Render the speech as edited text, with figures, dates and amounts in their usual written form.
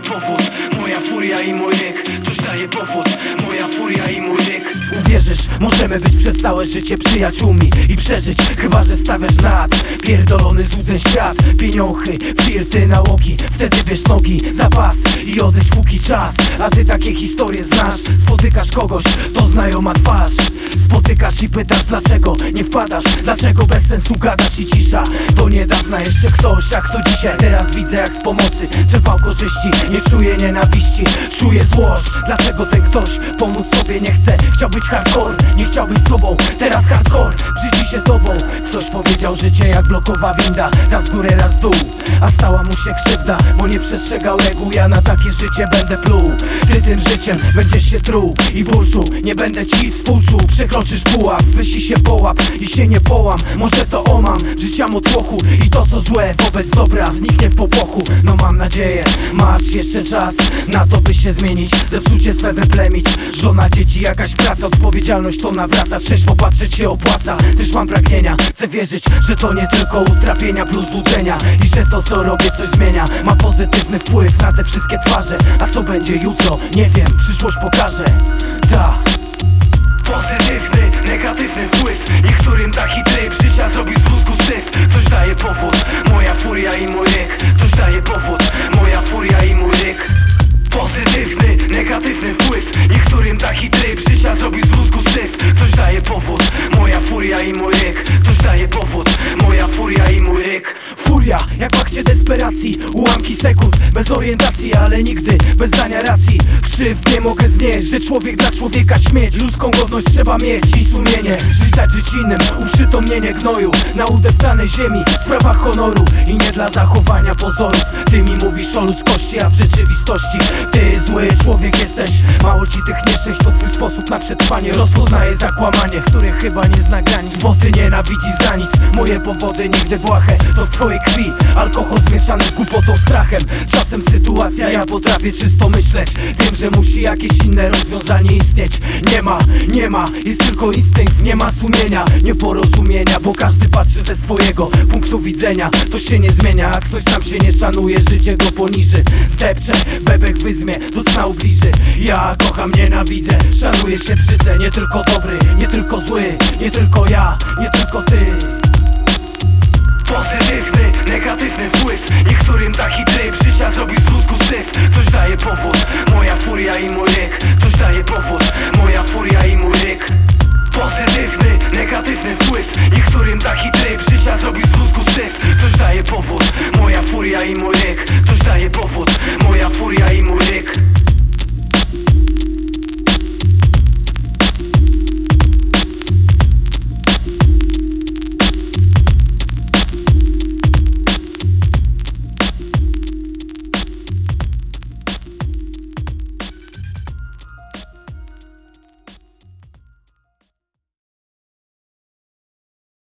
daje powód, moja furia i mój ryk. Coś daje powód, moja furia i mój ryk. Uwierzysz, możemy być przez całe życie przyjaciółmi i przeżyć, chyba że stawiasz nad pierdolony złudzeń świat. Pieniądze, flirty, nałogi, wtedy bierz nogi, zapas i odejdź póki czas. A ty takie historie znasz, spotykasz kogoś, to znajoma twarz. Spotykasz i pytasz dlaczego nie wpadasz, dlaczego bez sensu gadasz i cisza. Do niedawna jeszcze ktoś, jak to dzisiaj. Teraz widzę jak z pomocy czerpał korzyści. Nie czuję nienawiści, czuję złość. Dlaczego ten ktoś pomóc sobie nie chce? Chciał być hardcore, nie chciał być sobą. Teraz hardcore brzydzi się tobą. Ktoś powiedział życie jak blokowa winda, raz w górę, raz w dół. A stała mu się krzywda, bo nie przestrzegał reguł. Ja na takie życie będę pluł, ty tym życiem będziesz się truł i ból czuł. Nie będę ci współczuł, przekroczysz pułap, wysi się połap i się nie połam. Może to omam życia motłochu i to co złe wobec dobra zniknie w popłochu. No mam nadzieję, masz jeszcze czas na to by się zmienić, zepsucie swe wyplemić. Żona, dzieci, jakaś praca, odpowiedzialność to nawraca. Trzeźwo patrzeć się opłaca, też mam pragnienia. Chcę wierzyć, że to nie tylko utrapienia plus złudzenia i że to co robię coś zmienia. Ma pozytywny wpływ na te wszystkie twarze. A co będzie jutro? Nie wiem, przyszłość pokaże. Ta Pozytywny, negatywny wpływ. Niektórym taki tryb życia zrobił z bluzgu syf. Coś daje powód, moja furia i mój ryk. Coś daje powód, moja furia i mój ryk. Pozytywny, negatywny wpływ. Niektórym taki tryb życia zrobił z bluzgu syf. Coś daje powód, moja furia i mój ryk. Coś daje powód, moja furia i mój ryk. furia, jak w akcie desperacji. Ułamki sekund, bez orientacji, ale nigdy bez dania racji. Krzywd nie mogę znieść, że człowiek dla człowieka śmieć. Ludzką godność trzeba mieć i sumienie. Żyć dać żyć innym, uprzytomnienie gnoju na udeptanej ziemi, w sprawach honoru i nie dla zachowania pozorów. Ty mi mówisz o ludzkości, a w rzeczywistości ty zły człowiek jesteś. Mało ci tych nieszczęść, to twój sposób na przetrwanie. Rozpoznaję zakłamanie, które chyba nie zna granic, bo ty nienawidzisz za nic. Moje powody nigdy błahe, to w twojej krwi alkohol zmieszany z głupotą, strachem. Czasem sytuacja, ja potrafię czysto myśleć. Wiem, że musi jakieś inne rozwiązanie istnieć. Nie ma, jest tylko instynkt. Nie ma sumienia, nieporozumienia, bo każdy patrzy ze swojego punktu widzenia. To się nie zmienia, a ktoś sam się nie szanuje, życie go poniży. Zdepcze, bebek wyzmie, do sna ubliży. Ja kocham, nienawidzę, szanuję się, brzydzę. Nie tylko dobry, nie tylko zły, nie tylko ja, nie tylko ty. Pozytywny, negatywny wpływ. Niektórym taki tryb życia zrobił z bluzgu syf. Coś daje powód, moja furia i mój ryk. Coś daje powód, moja furia i mój ryk. Pozytywny, negatywny wpływ. Niektórym taki